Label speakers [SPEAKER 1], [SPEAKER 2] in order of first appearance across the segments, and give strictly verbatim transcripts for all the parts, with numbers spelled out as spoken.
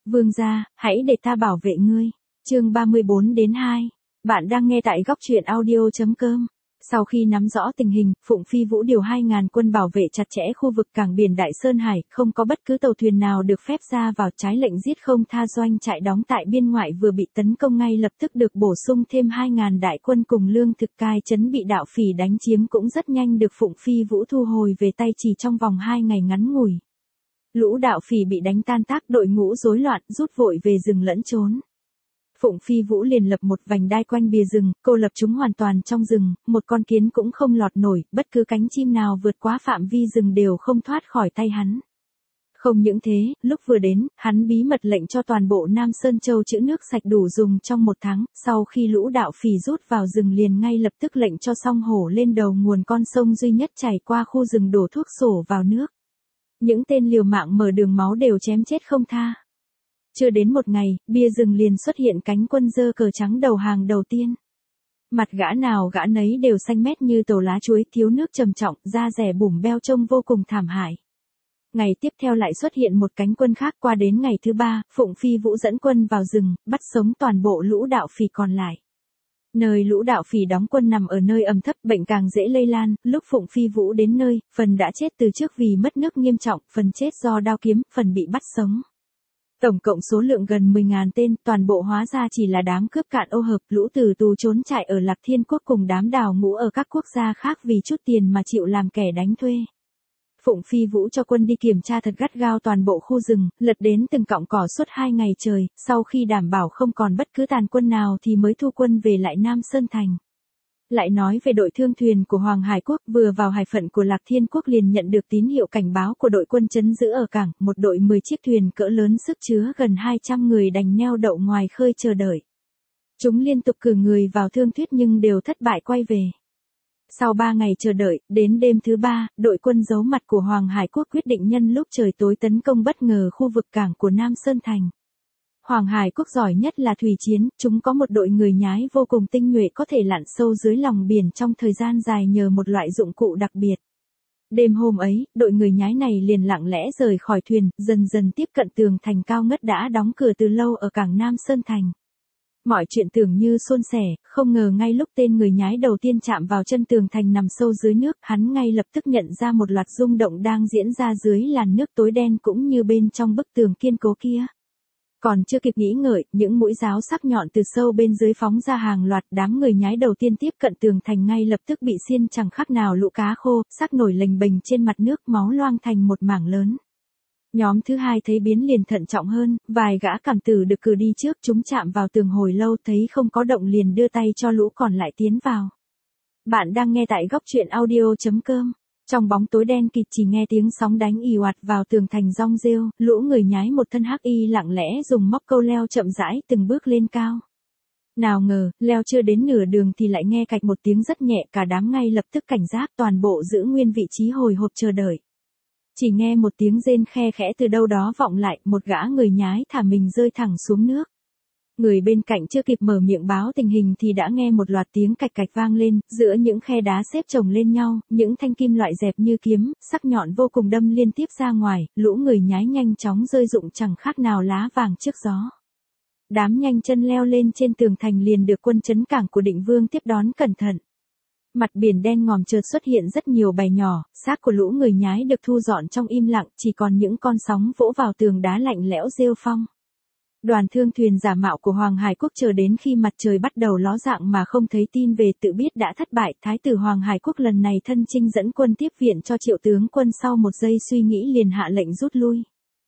[SPEAKER 1] Vương gia, hãy để ta bảo vệ ngươi. Chương ba mươi bốn đến hai. Bạn đang nghe tại góc truyện audio chấm com. Sau khi nắm rõ tình hình, Phụng Phi Vũ điều hai ngàn quân bảo vệ chặt chẽ khu vực cảng biển Đại Sơn Hải, không có bất cứ tàu thuyền nào được phép ra vào, trái lệnh giết không tha. Doanh trại đóng tại biên ngoại vừa bị tấn công ngay lập tức được bổ sung thêm hai ngàn đại quân cùng lương thực. Cai trấn bị đạo phỉ đánh chiếm cũng rất nhanh được Phụng Phi Vũ thu hồi về tay chỉ trong vòng hai ngày ngắn ngủi. Lũ đạo phỉ bị đánh tan tác, đội ngũ rối loạn, rút vội về rừng lẫn trốn. Phụng Phi Vũ liền lập một vành đai quanh bìa rừng, cô lập chúng hoàn toàn trong rừng, một con kiến cũng không lọt nổi, bất cứ cánh chim nào vượt quá phạm vi rừng đều không thoát khỏi tay hắn. Không những thế, lúc vừa đến, hắn bí mật lệnh cho toàn bộ Nam Sơn Châu trữ nước sạch đủ dùng trong một tháng, sau khi lũ đạo phỉ rút vào rừng liền ngay lập tức lệnh cho song hổ lên đầu nguồn con sông duy nhất chảy qua khu rừng đổ thuốc sổ vào nước. Những tên liều mạng mở đường máu đều chém chết không tha. Chưa đến một ngày, bia rừng liền xuất hiện cánh quân dơ cờ trắng đầu hàng đầu tiên. Mặt gã nào gã nấy đều xanh mét như tàu lá chuối, thiếu nước trầm trọng, da rẻ bủm beo trông vô cùng thảm hại. Ngày tiếp theo lại xuất hiện một cánh quân khác. Qua đến ngày thứ ba, Phụng Phi Vũ dẫn quân vào rừng, bắt sống toàn bộ lũ đạo phỉ còn lại. Nơi lũ đạo phỉ đóng quân nằm ở nơi ẩm thấp, bệnh càng dễ lây lan. Lúc Phụng Phi Vũ đến nơi, phần đã chết từ trước vì mất nước nghiêm trọng, phần chết do đao kiếm, phần bị bắt sống. Tổng cộng số lượng gần mười ngàn tên, toàn bộ hóa ra chỉ là đám cướp cạn ô hợp, lũ từ tù trốn chạy ở Lạc Thiên Quốc cùng đám đào ngũ ở các quốc gia khác vì chút tiền mà chịu làm kẻ đánh thuê. Phụng Phi Vũ cho quân đi kiểm tra thật gắt gao toàn bộ khu rừng, lật đến từng cọng cỏ suốt hai ngày trời, sau khi đảm bảo không còn bất cứ tàn quân nào thì mới thu quân về lại Nam Sơn Thành. Lại nói về đội thương thuyền của Hoàng Hải Quốc, vừa vào hải phận của Lạc Thiên Quốc liền nhận được tín hiệu cảnh báo của đội quân trấn giữ ở cảng, một đội mười chiếc thuyền cỡ lớn sức chứa gần hai trăm người đành neo đậu ngoài khơi chờ đợi. Chúng liên tục cử người vào thương thuyết nhưng đều thất bại quay về. Sau ba ngày chờ đợi, đến đêm thứ ba, đội quân giấu mặt của Hoàng Hải Quốc quyết định nhân lúc trời tối tấn công bất ngờ khu vực cảng của Nam Sơn Thành. Hoàng Hải Quốc giỏi nhất là thủy chiến, chúng có một đội người nhái vô cùng tinh nhuệ có thể lặn sâu dưới lòng biển trong thời gian dài nhờ một loại dụng cụ đặc biệt. Đêm hôm ấy, đội người nhái này liền lặng lẽ rời khỏi thuyền, dần dần tiếp cận tường thành cao ngất đã đóng cửa từ lâu ở cảng Nam Sơn Thành. Mọi chuyện tưởng như suôn sẻ, không ngờ ngay lúc tên người nhái đầu tiên chạm vào chân tường thành nằm sâu dưới nước, hắn ngay lập tức nhận ra một loạt rung động đang diễn ra dưới làn nước tối đen cũng như bên trong bức tường kiên cố kia. Còn chưa kịp nghĩ ngợi, những mũi giáo sắc nhọn từ sâu bên dưới phóng ra hàng loạt, đám người nhái đầu tiên tiếp cận tường thành ngay lập tức bị xiên chẳng khác nào lũ cá khô, xác nổi lềnh bềnh trên mặt nước, máu loang thành một mảng lớn. Nhóm thứ hai thấy biến liền thận trọng hơn, vài gã cảm tử được cử đi trước, chúng chạm vào tường hồi lâu thấy không có động liền đưa tay cho lũ còn lại tiến vào. Bạn đang nghe tại góc truyện audio chấm com. Trong bóng tối đen kịt chỉ nghe tiếng sóng đánh ì oạt vào tường thành rong rêu, lũ người nhái một thân hắc y lặng lẽ dùng móc câu leo chậm rãi từng bước lên cao. Nào ngờ, leo chưa đến nửa đường thì lại nghe cạch một tiếng rất nhẹ, cả đám ngay lập tức cảnh giác, toàn bộ giữ nguyên vị trí hồi hộp chờ đợi. Chỉ nghe một tiếng rên khe khẽ từ đâu đó vọng lại, một gã người nhái thả mình rơi thẳng xuống nước. Người bên cạnh chưa kịp mở miệng báo tình hình thì đã nghe một loạt tiếng cạch cạch vang lên, giữa những khe đá xếp chồng lên nhau, những thanh kim loại dẹp như kiếm, sắc nhọn vô cùng đâm liên tiếp ra ngoài, lũ người nhái nhanh chóng rơi rụng chẳng khác nào lá vàng trước gió. Đám nhanh chân leo lên trên tường thành liền được quân trấn cảng của Định Vương tiếp đón cẩn thận. Mặt biển đen ngòm chợt xuất hiện rất nhiều bầy nhỏ, xác của lũ người nhái được thu dọn trong im lặng, chỉ còn những con sóng vỗ vào tường đá lạnh lẽo rêu phong. Đoàn thương thuyền giả mạo của Hoàng Hải Quốc chờ đến khi mặt trời bắt đầu ló dạng mà không thấy tin về, tự biết đã thất bại. Thái tử Hoàng Hải Quốc lần này thân chinh dẫn quân tiếp viện cho Triệu tướng quân, sau một giây suy nghĩ liền hạ lệnh rút lui.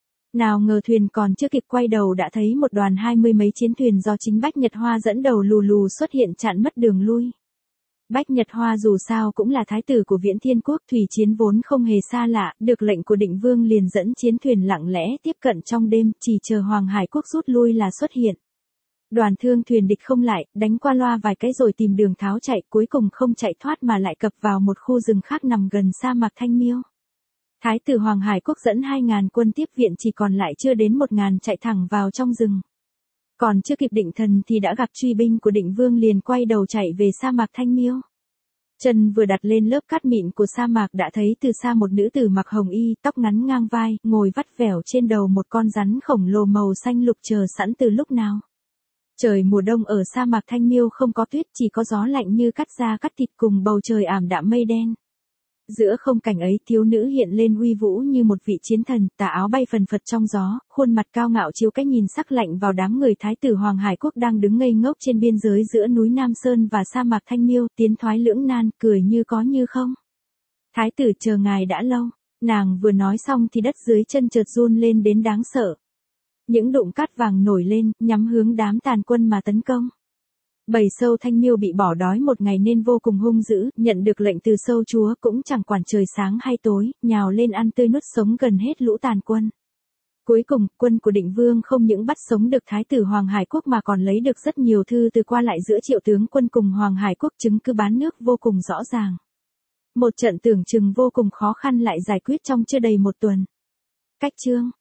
[SPEAKER 1] Nào ngờ thuyền còn chưa kịp quay đầu đã thấy một đoàn hai mươi mấy chiến thuyền do chính Bách Nhật Hoa dẫn đầu lù lù xuất hiện chặn mất đường lui. Bách Nhật Hoa dù sao cũng là thái tử của Viễn Thiên Quốc, thủy chiến vốn không hề xa lạ, được lệnh của Định Vương liền dẫn chiến thuyền lặng lẽ tiếp cận trong đêm, chỉ chờ Hoàng Hải Quốc rút lui là xuất hiện. Đoàn thương thuyền địch không lại, đánh qua loa vài cái rồi tìm đường tháo chạy, cuối cùng không chạy thoát mà lại cập vào một khu rừng khác nằm gần sa mạc Thanh Miêu. Thái tử Hoàng Hải Quốc dẫn hai ngàn quân tiếp viện, chỉ còn lại chưa đến một ngàn chạy thẳng vào trong rừng. Còn chưa kịp định thần thì đã gặp truy binh của Định Vương liền quay đầu chạy về sa mạc Thanh Miêu. Chân vừa đặt lên lớp cát mịn của sa mạc đã thấy từ xa một nữ tử mặc hồng y, tóc ngắn ngang vai, ngồi vắt vẻo trên đầu một con rắn khổng lồ màu xanh lục chờ sẵn từ lúc nào. Trời mùa đông ở sa mạc Thanh Miêu không có tuyết, chỉ có gió lạnh như cắt da cắt thịt cùng bầu trời ảm đạm mây đen. Giữa không cảnh ấy, thiếu nữ hiện lên uy vũ như một vị chiến thần, tà áo bay phần phật trong gió, khuôn mặt cao ngạo chiếu cái nhìn sắc lạnh vào đám người thái tử Hoàng Hải Quốc đang đứng ngây ngốc trên biên giới giữa núi Nam Sơn và sa mạc Thanh Miêu, tiến thoái lưỡng nan, cười như có như không. Thái tử chờ ngài đã lâu, nàng vừa nói xong thì đất dưới chân chợt run lên đến đáng sợ. Những đụng cát vàng nổi lên, nhắm hướng đám tàn quân mà tấn công. Bầy sâu Thanh Miêu bị bỏ đói một ngày nên vô cùng hung dữ, nhận được lệnh từ sâu chúa cũng chẳng quản trời sáng hay tối, nhào lên ăn tươi nuốt sống gần hết lũ tàn quân. Cuối cùng, quân của Định Vương không những bắt sống được thái tử Hoàng Hải Quốc mà còn lấy được rất nhiều thư từ qua lại giữa Triệu tướng quân cùng Hoàng Hải Quốc, chứng cứ bán nước vô cùng rõ ràng. Một trận tưởng chừng vô cùng khó khăn lại giải quyết trong chưa đầy một tuần. Cách chương